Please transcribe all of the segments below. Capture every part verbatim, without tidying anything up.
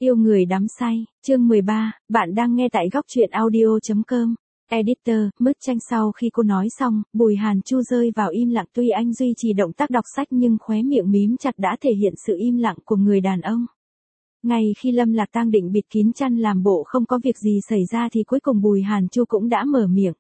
Yêu người đắm say, chương mười ba, bạn đang nghe tại góc truyện audio chấm com. Editor, Mứt Chanh. Sau khi cô nói xong, Bùi Hàn Chu rơi vào im lặng, tuy anh duy trì động tác đọc sách nhưng khóe miệng mím chặt đã thể hiện sự im lặng của người đàn ông. Ngay khi Lâm Lạc Tang định bịt kín chăn làm bộ không có việc gì xảy ra thì cuối cùng Bùi Hàn Chu cũng đã mở miệng.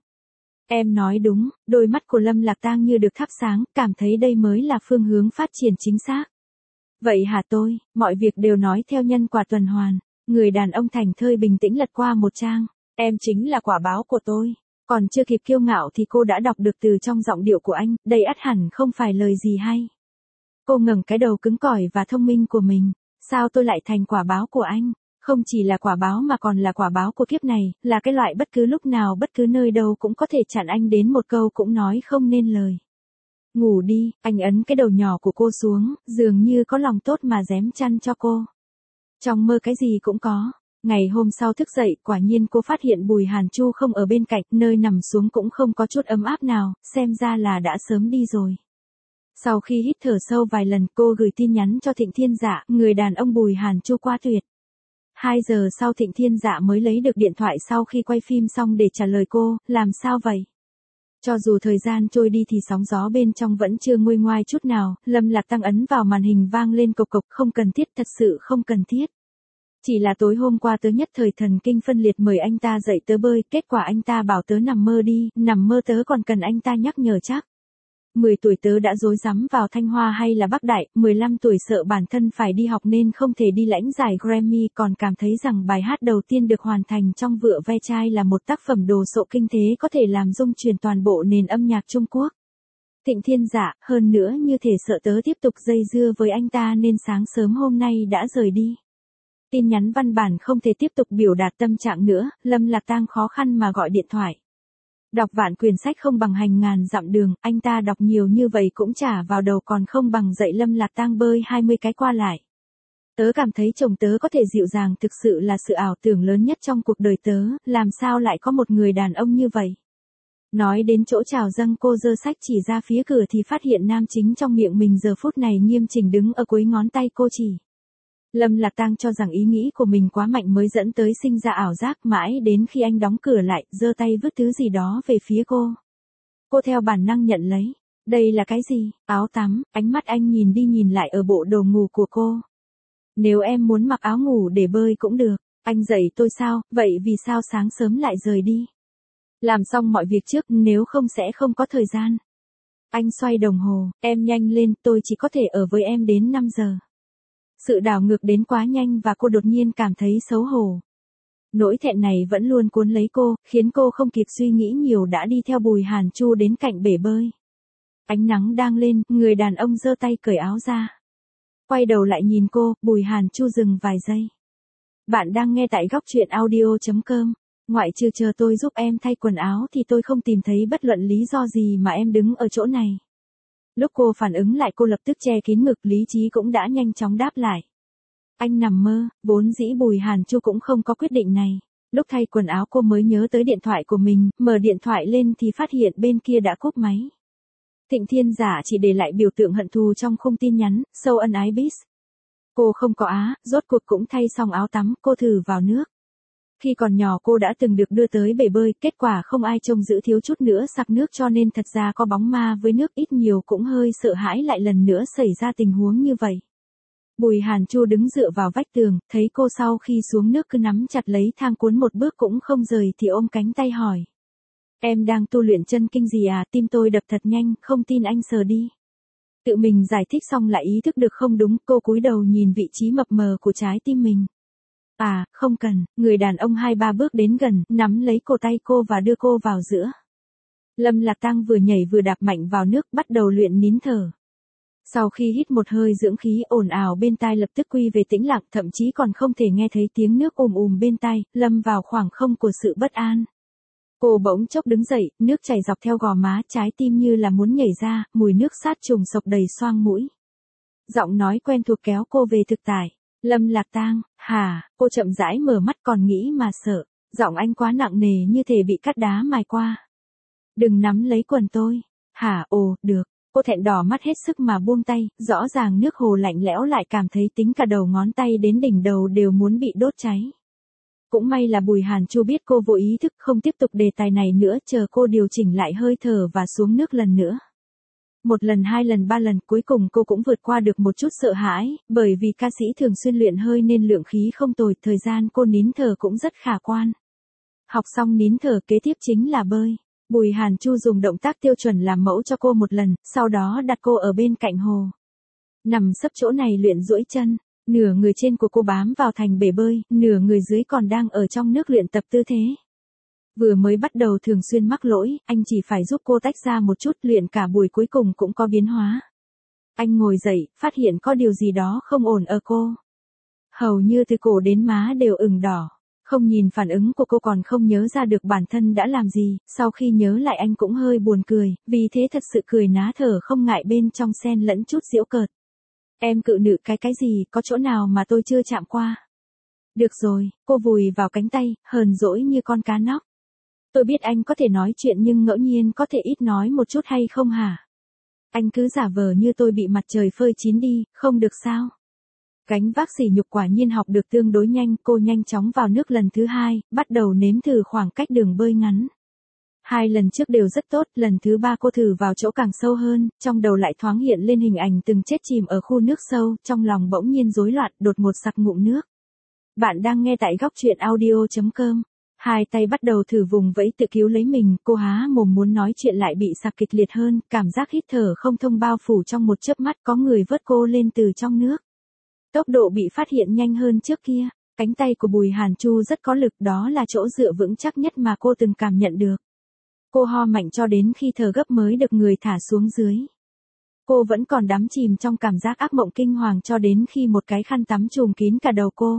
Em nói đúng, đôi mắt của Lâm Lạc Tang như được thắp sáng, cảm thấy đây mới là phương hướng phát triển chính xác. Vậy hả tôi, mọi việc đều nói theo nhân quả tuần hoàn. Người đàn ông thành thơi bình tĩnh lật qua một trang. Em chính là quả báo của tôi. Còn chưa kịp kiêu ngạo thì cô đã đọc được từ trong giọng điệu của anh, đây ắt hẳn không phải lời gì hay. Cô ngẩng cái đầu cứng cỏi và thông minh của mình. Sao tôi lại thành quả báo của anh? Không chỉ là quả báo mà còn là quả báo của kiếp này, là cái loại bất cứ lúc nào bất cứ nơi đâu cũng có thể chặn anh đến một câu cũng nói không nên lời. Ngủ đi, anh ấn cái đầu nhỏ của cô xuống, dường như có lòng tốt mà rém chăn cho cô. Trong mơ cái gì cũng có. Ngày hôm sau thức dậy, quả nhiên cô phát hiện Bùi Hàn Chu không ở bên cạnh, nơi nằm xuống cũng không có chút ấm áp nào, xem ra là đã sớm đi rồi. Sau khi hít thở sâu vài lần, cô gửi tin nhắn cho Thịnh Thiên Dạ, người đàn ông Bùi Hàn Chu quá tuyệt. Hai giờ sau Thịnh Thiên Dạ mới lấy được điện thoại sau khi quay phim xong để trả lời cô, làm sao vậy? Cho dù thời gian trôi đi thì sóng gió bên trong vẫn chưa nguôi ngoai chút nào, Lâm Lạc Tang ấn vào màn hình vang lên cộc cộc, không cần thiết, thật sự không cần thiết. Chỉ là tối hôm qua tớ nhất thời thần kinh phân liệt mời anh ta dậy tớ bơi, kết quả anh ta bảo tớ nằm mơ đi, nằm mơ tớ còn cần anh ta nhắc nhở chắc. mười tuổi tớ đã rối rắm vào Thanh Hoa hay là Bắc Đại, mười lăm tuổi sợ bản thân phải đi học nên không thể đi lãnh giải Grammy, còn cảm thấy rằng bài hát đầu tiên được hoàn thành trong vựa ve chai là một tác phẩm đồ sộ kinh thế có thể làm rung chuyển toàn bộ nền âm nhạc Trung Quốc. Thịnh Thiên Dạ, hơn nữa như thể sợ tớ tiếp tục dây dưa với anh ta nên sáng sớm hôm nay đã rời đi. Tin nhắn văn bản không thể tiếp tục biểu đạt tâm trạng nữa, Lâm Lạc Tang khó khăn mà gọi điện thoại. Đọc vạn quyển sách không bằng hành ngàn dặm đường, anh ta đọc nhiều như vậy cũng chả vào đầu, còn không bằng dạy Lâm Lạc Tang bơi hai mươi cái qua lại. Tớ cảm thấy chồng tớ có thể dịu dàng thực sự là sự ảo tưởng lớn nhất trong cuộc đời tớ, làm sao lại có một người đàn ông như vậy. Nói đến chỗ chào dâng, cô giơ sách chỉ ra phía cửa thì phát hiện nam chính trong miệng mình giờ phút này nghiêm chỉnh đứng ở cuối ngón tay cô chỉ. Lâm Lạc Tang cho rằng ý nghĩ của mình quá mạnh mới dẫn tới sinh ra ảo giác, mãi đến khi anh đóng cửa lại, giơ tay vứt thứ gì đó về phía cô. Cô theo bản năng nhận lấy. Đây là cái gì? Áo tắm. Ánh mắt anh nhìn đi nhìn lại ở bộ đồ ngủ của cô. Nếu em muốn mặc áo ngủ để bơi cũng được. Anh dạy tôi sao, vậy vì sao sáng sớm lại rời đi? Làm xong mọi việc trước, nếu không sẽ không có thời gian. Anh xoay đồng hồ, em nhanh lên, tôi chỉ có thể ở với em đến năm giờ. Sự đảo ngược đến quá nhanh và cô đột nhiên cảm thấy xấu hổ. Nỗi thẹn này vẫn luôn cuốn lấy cô, khiến cô không kịp suy nghĩ nhiều đã đi theo Bùi Hàn Chu đến cạnh bể bơi. Ánh nắng đang lên, người đàn ông giơ tay cởi áo ra. Quay đầu lại nhìn cô, Bùi Hàn Chu dừng vài giây. Bạn đang nghe tại góc truyện audio chấm com. Ngoại trừ chờ tôi giúp em thay quần áo thì tôi không tìm thấy bất luận lý do gì mà em đứng ở chỗ này. Lúc cô phản ứng lại cô lập tức che kín ngực, lý trí cũng đã nhanh chóng đáp lại. Anh nằm mơ, vốn dĩ Bùi Hàn Chu cũng không có quyết định này. Lúc thay quần áo cô mới nhớ tới điện thoại của mình, mở điện thoại lên thì phát hiện bên kia đã cúp máy. Thịnh Thiên Giả chỉ để lại biểu tượng hận thù trong khung tin nhắn, sâu ân ái bis. Cô không có á, rốt cuộc cũng thay xong áo tắm, cô thử vào nước. Khi còn nhỏ cô đã từng được đưa tới bể bơi, kết quả không ai trông giữ, thiếu chút nữa sặc nước cho nên thật ra có bóng ma với nước, ít nhiều cũng hơi sợ hãi lại lần nữa xảy ra tình huống như vậy. Bùi Hàn Chu đứng dựa vào vách tường, thấy cô sau khi xuống nước cứ nắm chặt lấy thang cuốn một bước cũng không rời thì ôm cánh tay hỏi. Em đang tu luyện chân kinh gì à, tim tôi đập thật nhanh, không tin anh sờ đi. Tự mình giải thích xong lại ý thức được không đúng, cô cúi đầu nhìn vị trí mập mờ của trái tim mình. À, không cần, người đàn ông hai ba bước đến gần, nắm lấy cổ tay cô và đưa cô vào giữa. Lâm Lạc Tang vừa nhảy vừa đạp mạnh vào nước, bắt đầu luyện nín thở. Sau khi hít một hơi dưỡng khí, ồn ào bên tai lập tức quy về tĩnh lặng, thậm chí còn không thể nghe thấy tiếng nước ùm ùm bên tai, lâm vào khoảng không của sự bất an. Cô bỗng chốc đứng dậy, nước chảy dọc theo gò má, trái tim như là muốn nhảy ra, mùi nước sát trùng sộc đầy xoang mũi. Giọng nói quen thuộc kéo cô về thực tại. Lâm Lạc Tang, hả, cô chậm rãi mở mắt, còn nghĩ mà sợ, giọng anh quá nặng nề như thể bị cắt đá mài qua. Đừng nắm lấy quần tôi. Hả, ồ, được. Cô thẹn đỏ mắt hết sức mà buông tay, rõ ràng nước hồ lạnh lẽo lại cảm thấy tính cả đầu ngón tay đến đỉnh đầu đều muốn bị đốt cháy. Cũng may là Bùi Hàn Chu biết cô vô ý thức không tiếp tục đề tài này nữa, chờ cô điều chỉnh lại hơi thở và xuống nước lần nữa. Một lần hai lần ba lần cuối cùng cô cũng vượt qua được một chút sợ hãi, bởi vì ca sĩ thường xuyên luyện hơi nên lượng khí không tồi, thời gian cô nín thở cũng rất khả quan. Học xong nín thở kế tiếp chính là bơi. Bùi Hàn Chu dùng động tác tiêu chuẩn làm mẫu cho cô một lần, sau đó đặt cô ở bên cạnh hồ. Nằm sấp chỗ này luyện duỗi chân, nửa người trên của cô bám vào thành bể bơi, nửa người dưới còn đang ở trong nước luyện tập tư thế. Vừa mới bắt đầu thường xuyên mắc lỗi, anh chỉ phải giúp cô tách ra một chút, luyện cả buổi cuối cùng cũng có biến hóa. Anh ngồi dậy, phát hiện có điều gì đó không ổn ở cô. Hầu như từ cổ đến má đều ửng đỏ. Không nhìn phản ứng của cô còn không nhớ ra được bản thân đã làm gì, sau khi nhớ lại anh cũng hơi buồn cười, vì thế thật sự cười ná thở không ngại bên trong xen lẫn chút giễu cợt. Em cự nữ cái cái gì, có chỗ nào mà tôi chưa chạm qua. Được rồi, cô vùi vào cánh tay, hờn dỗi như con cá nóc. Tôi biết anh có thể nói chuyện nhưng ngẫu nhiên có thể ít nói một chút hay không hả? Anh cứ giả vờ như tôi bị mặt trời phơi chín đi, không được sao? Gánh vác sỉ nhục quả nhiên học được tương đối nhanh, cô nhanh chóng vào nước lần thứ hai, bắt đầu nếm thử khoảng cách đường bơi ngắn. Hai lần trước đều rất tốt, lần thứ ba cô thử vào chỗ càng sâu hơn, trong đầu lại thoáng hiện lên hình ảnh từng chết chìm ở khu nước sâu, trong lòng bỗng nhiên rối loạn, đột ngột sặc ngụm nước. Bạn đang nghe tại góc truyện audio chấm com. Hai tay bắt đầu thử vùng vẫy tự cứu lấy mình, cô há mồm muốn nói chuyện lại bị sặc kịch liệt hơn, cảm giác hít thở không thông bao phủ trong một chớp mắt, có người vớt cô lên từ trong nước. Tốc độ bị phát hiện nhanh hơn trước kia, cánh tay của Bùi Hàn Chu rất có lực, đó là chỗ dựa vững chắc nhất mà cô từng cảm nhận được. Cô ho mạnh cho đến khi thở gấp mới được người thả xuống dưới. Cô vẫn còn đắm chìm trong cảm giác ác mộng kinh hoàng cho đến khi một cái khăn tắm trùm kín cả đầu cô.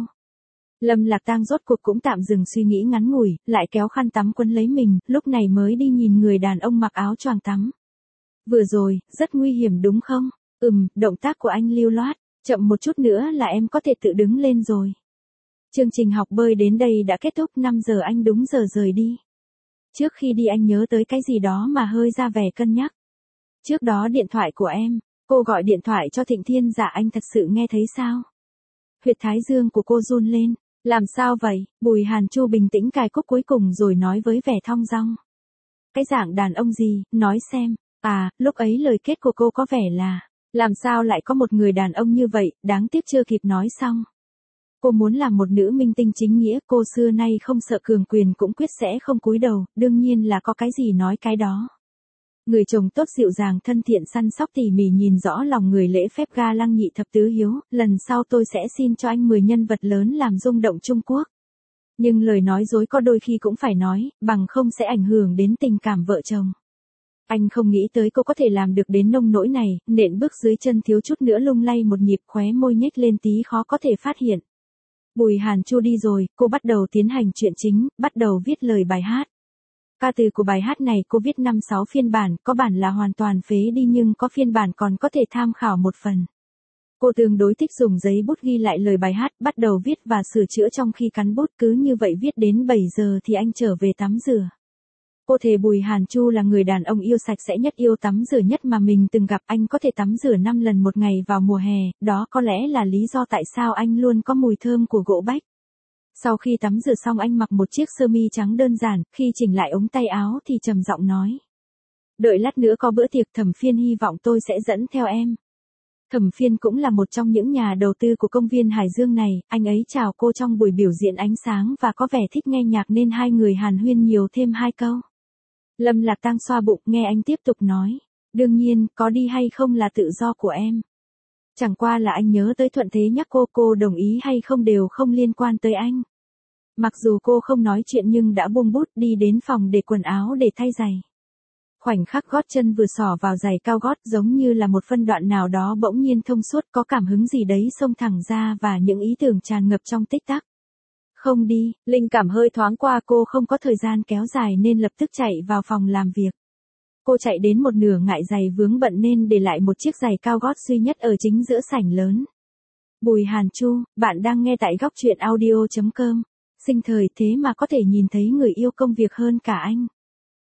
Lâm Lạc Tang rốt cuộc cũng tạm dừng suy nghĩ ngắn ngủi, lại kéo khăn tắm quấn lấy mình, lúc này mới đi nhìn người đàn ông mặc áo choàng tắm. Vừa rồi, rất nguy hiểm đúng không? Ừm, động tác của anh lưu loát. Chậm một chút nữa là em có thể tự đứng lên rồi. Chương trình học bơi đến đây đã kết thúc, năm giờ anh đúng giờ rời đi. Trước khi đi anh nhớ tới cái gì đó mà hơi ra vẻ cân nhắc. Trước đó điện thoại của em, cô gọi điện thoại cho Thịnh Thiên Dạ, anh thật sự nghe thấy sao? Huyệt thái dương của cô run lên. Làm sao vậy? Bùi Hàn Chu bình tĩnh cài cúc cuối cùng rồi nói với vẻ thong dong. Cái dạng đàn ông gì, nói xem. À, lúc ấy lời kết của cô có vẻ là, làm sao lại có một người đàn ông như vậy, đáng tiếc chưa kịp nói xong. Cô muốn làm một nữ minh tinh chính nghĩa, cô xưa nay không sợ cường quyền cũng quyết sẽ không cúi đầu, đương nhiên là có cái gì nói cái đó. Người chồng tốt dịu dàng thân thiện săn sóc tỉ mỉ nhìn rõ lòng người, lễ phép ga lăng nhị thập tứ hiếu, lần sau tôi sẽ xin cho anh mười nhân vật lớn làm rung động Trung Quốc. Nhưng lời nói dối có đôi khi cũng phải nói, bằng không sẽ ảnh hưởng đến tình cảm vợ chồng. Anh không nghĩ tới cô có thể làm được đến nông nỗi này, nện bước dưới chân thiếu chút nữa lung lay một nhịp, khóe môi nhếch lên tí khó có thể phát hiện. Bùi Hàn Chu đi rồi, cô bắt đầu tiến hành chuyện chính, bắt đầu viết lời bài hát. Ca từ của bài hát này cô viết năm sáu phiên bản, có bản là hoàn toàn phế đi nhưng có phiên bản còn có thể tham khảo một phần. Cô tương đối thích dùng giấy bút ghi lại lời bài hát, bắt đầu viết và sửa chữa trong khi cắn bút, cứ như vậy viết đến bảy giờ thì anh trở về tắm rửa. Cô thề Bùi Hàn Chu là người đàn ông yêu sạch sẽ nhất, yêu tắm rửa nhất mà mình từng gặp, anh có thể tắm rửa năm lần một ngày vào mùa hè, đó có lẽ là lý do tại sao anh luôn có mùi thơm của gỗ bách. Sau khi tắm rửa xong anh mặc một chiếc sơ mi trắng đơn giản, khi chỉnh lại ống tay áo thì trầm giọng nói. Đợi lát nữa có bữa tiệc, Thẩm Phiên hy vọng tôi sẽ dẫn theo em. Thẩm Phiên cũng là một trong những nhà đầu tư của công viên Hải Dương này, anh ấy chào cô trong buổi biểu diễn ánh sáng và có vẻ thích nghe nhạc nên hai người hàn huyên nhiều thêm hai câu. Lâm Lạc Tang xoa bụng nghe anh tiếp tục nói. Đương nhiên, có đi hay không là tự do của em. Chẳng qua là anh nhớ tới thuận thế nhắc cô, cô đồng ý hay không đều không liên quan tới anh. Mặc dù cô không nói chuyện nhưng đã buông bút đi đến phòng để quần áo để thay giày. Khoảnh khắc gót chân vừa xỏ vào giày cao gót giống như là một phân đoạn nào đó bỗng nhiên thông suốt, có cảm hứng gì đấy xông thẳng ra và những ý tưởng tràn ngập trong tích tắc. Không đi, linh cảm hơi thoáng qua, cô không có thời gian kéo dài nên lập tức chạy vào phòng làm việc. Cô chạy đến một nửa ngại giày vướng bận nên để lại một chiếc giày cao gót duy nhất ở chính giữa sảnh lớn. Bùi Hàn Chu, bạn đang nghe tại góc truyện audio chấm com. Sinh thời thế mà có thể nhìn thấy người yêu công việc hơn cả anh.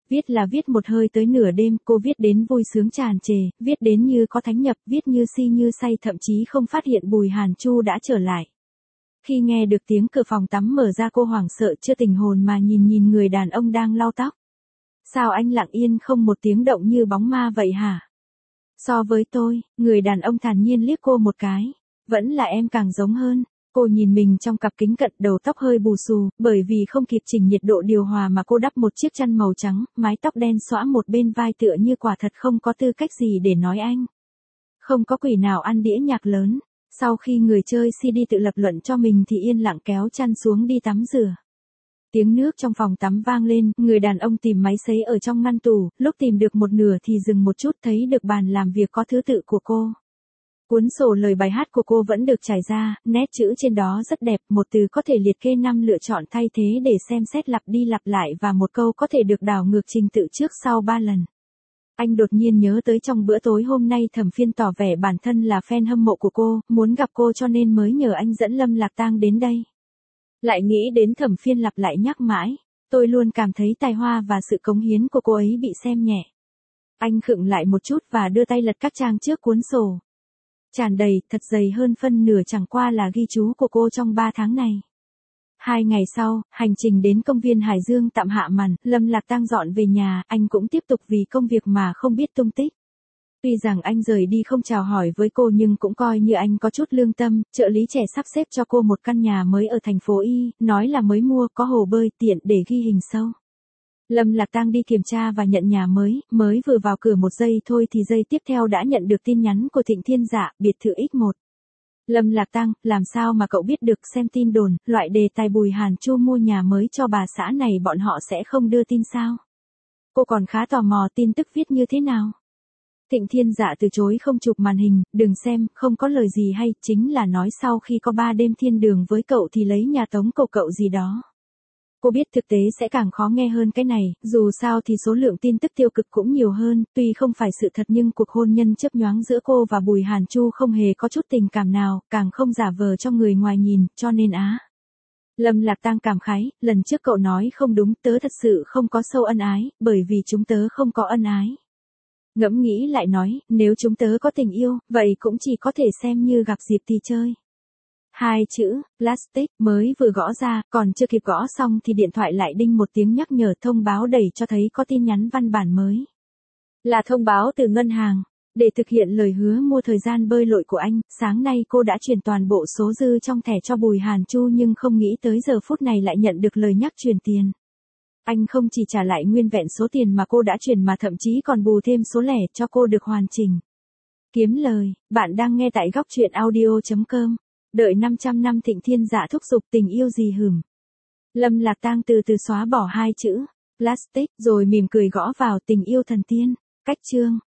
Viết là viết một hơi tới nửa đêm, cô viết đến vui sướng tràn trề, viết đến như có thánh nhập, viết như si như say, thậm chí không phát hiện Bùi Hàn Chu đã trở lại. Khi nghe được tiếng cửa phòng tắm mở ra, cô hoảng sợ chưa tỉnh hồn mà nhìn nhìn người đàn ông đang lau tóc. Sao anh lặng yên không một tiếng động như bóng ma vậy hả? So với tôi, người đàn ông thản nhiên liếc cô một cái. Vẫn là em càng giống hơn. Cô nhìn mình trong cặp kính cận, đầu tóc hơi bù xù, bởi vì không kịp chỉnh nhiệt độ điều hòa mà cô đắp một chiếc chăn màu trắng, mái tóc đen xõa một bên vai tựa như quả thật không có tư cách gì để nói anh. Không có quỷ nào ăn đĩa nhạc lớn. Sau khi người chơi xê đê tự lập luận cho mình thì yên lặng kéo chăn xuống đi tắm rửa. Tiếng nước trong phòng tắm vang lên, người đàn ông tìm máy sấy ở trong ngăn tủ, lúc tìm được một nửa thì dừng một chút, thấy được bàn làm việc có thứ tự của cô. Cuốn sổ lời bài hát của cô vẫn được trải ra, nét chữ trên đó rất đẹp, một từ có thể liệt kê năm lựa chọn thay thế để xem xét lặp đi lặp lại và một câu có thể được đảo ngược trình tự trước sau ba lần. Anh đột nhiên nhớ tới trong bữa tối hôm nay Thẩm Phiên tỏ vẻ bản thân là fan hâm mộ của cô, muốn gặp cô cho nên mới nhờ anh dẫn Lâm Lạc Tang đến đây. Lại nghĩ đến Thẩm Phiên lặp lại nhắc mãi, tôi luôn cảm thấy tài hoa và sự cống hiến của cô ấy bị xem nhẹ. Anh khựng lại một chút và đưa tay lật các trang trước cuốn sổ. Tràn đầy, thật dày hơn phân nửa chẳng qua là ghi chú của cô trong ba tháng này. Hai ngày sau, hành trình đến công viên Hải Dương tạm hạ màn, Lâm Lạc Tang dọn về nhà, anh cũng tiếp tục vì công việc mà không biết tung tích. Tuy rằng anh rời đi không chào hỏi với cô nhưng cũng coi như anh có chút lương tâm, trợ lý trẻ sắp xếp cho cô một căn nhà mới ở thành phố Y, nói là mới mua, có hồ bơi tiện để ghi hình sâu. Lâm Lạc Tang đi kiểm tra và nhận nhà mới, mới vừa vào cửa một giây thôi thì giây tiếp theo đã nhận được tin nhắn của Thịnh Thiên Dạ, biệt thự ích một. Lâm Lạc Tang, làm sao mà cậu biết được, xem tin đồn, loại đề tài Bùi Hàn Chu mua nhà mới cho bà xã này bọn họ sẽ không đưa tin sao? Cô còn khá tò mò tin tức viết như thế nào. Thịnh Thiên Dạ từ chối không chụp màn hình, đừng xem, không có lời gì hay, chính là nói sau khi có ba đêm thiên đường với cậu thì lấy nhà tống cầu cậu gì đó. Cô biết thực tế sẽ càng khó nghe hơn cái này, dù sao thì số lượng tin tức tiêu cực cũng nhiều hơn, tuy không phải sự thật nhưng cuộc hôn nhân chớp nhoáng giữa cô và Bùi Hàn Chu không hề có chút tình cảm nào, càng không giả vờ cho người ngoài nhìn, cho nên á. Lâm Lạc Tang cảm khái, lần trước cậu nói không đúng, tớ thật sự không có sâu ân ái, bởi vì chúng tớ không có ân ái. Ngẫm nghĩ lại nói, nếu chúng tớ có tình yêu, vậy cũng chỉ có thể xem như gặp dịp thì chơi. Hai chữ, plastic, mới vừa gõ ra, còn chưa kịp gõ xong thì điện thoại lại đinh một tiếng nhắc nhở thông báo đẩy cho thấy có tin nhắn văn bản mới. Là thông báo từ ngân hàng. Để thực hiện lời hứa mua thời gian bơi lội của anh, sáng nay cô đã chuyển toàn bộ số dư trong thẻ cho Bùi Hàn Chu nhưng không nghĩ tới giờ phút này lại nhận được lời nhắc chuyển tiền. Anh không chỉ trả lại nguyên vẹn số tiền mà cô đã chuyển mà thậm chí còn bù thêm số lẻ cho cô được hoàn chỉnh. Kiếm lời, bạn đang nghe tại góc truyện audio chấm com. Đợi năm trăm năm Thịnh Thiên Dạ thúc giục tình yêu gì hửm. Lâm Lạc Tang từ từ xóa bỏ hai chữ, plastic, rồi mỉm cười gõ vào tình yêu thần tiên. Cách chương.